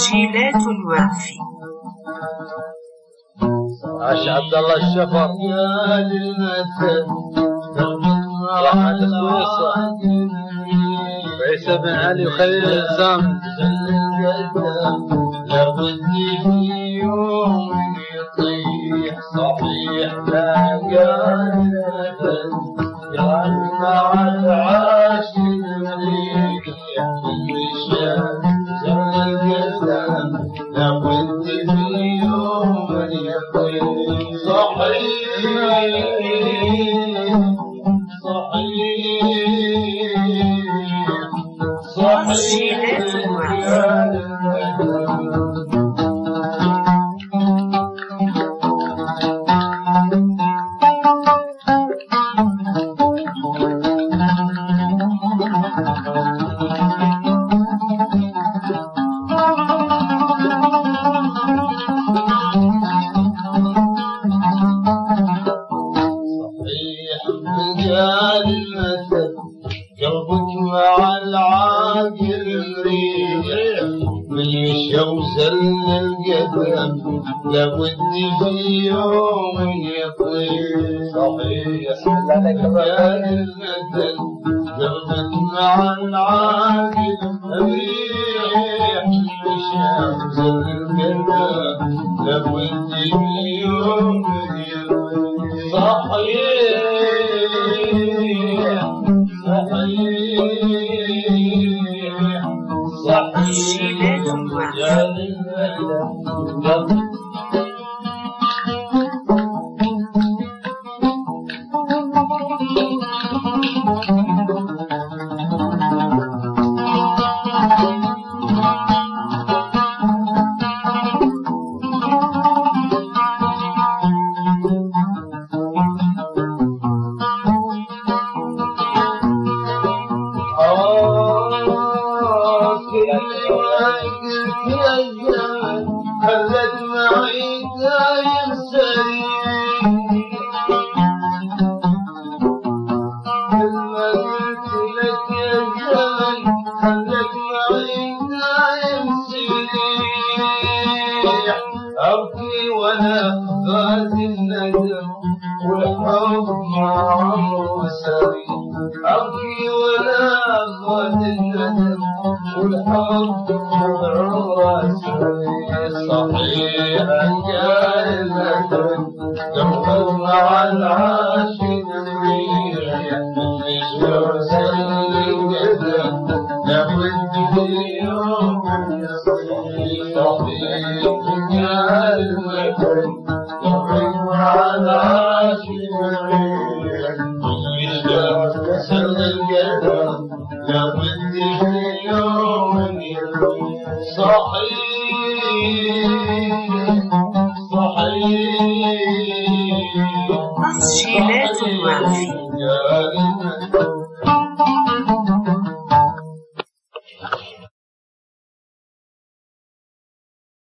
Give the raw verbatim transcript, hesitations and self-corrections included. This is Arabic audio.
تسجيلات الوافي. عاش عبد الله الشفر راح سويسرا عيسى بن علي وخليل الإنسان لابد في يوم يطيح صحيح لا قال قال مع العاشر مريح بالشام زمن القدام لابد في يوم يطيح صحيح صحيح صحيح قلبك مع العاقل مريح من يشوزل القدم لابد في يوم يطير صحيح يا المثل قلبك مع العاقل مريح من يشوزل القدم لابد في يوم يطير صحيح تسجيلات الوافي. خلت معي دايم سليم لما قلت لك يا زمن خلت معي دايم سليم أبكي وأنا غازي الندم والحب مع عمره سريع أبكي وأنا غازي الندم والحب مع عمره سريع صحيح قال المثل قلبك مع العاشق مريح يشوزل القدم لابد في يوم يصير صحيح قال المثل قلبك مع العاشق مريح يشوزل القدم لابد في يوم يصير صحيح صحيح تسجيلات الوافي.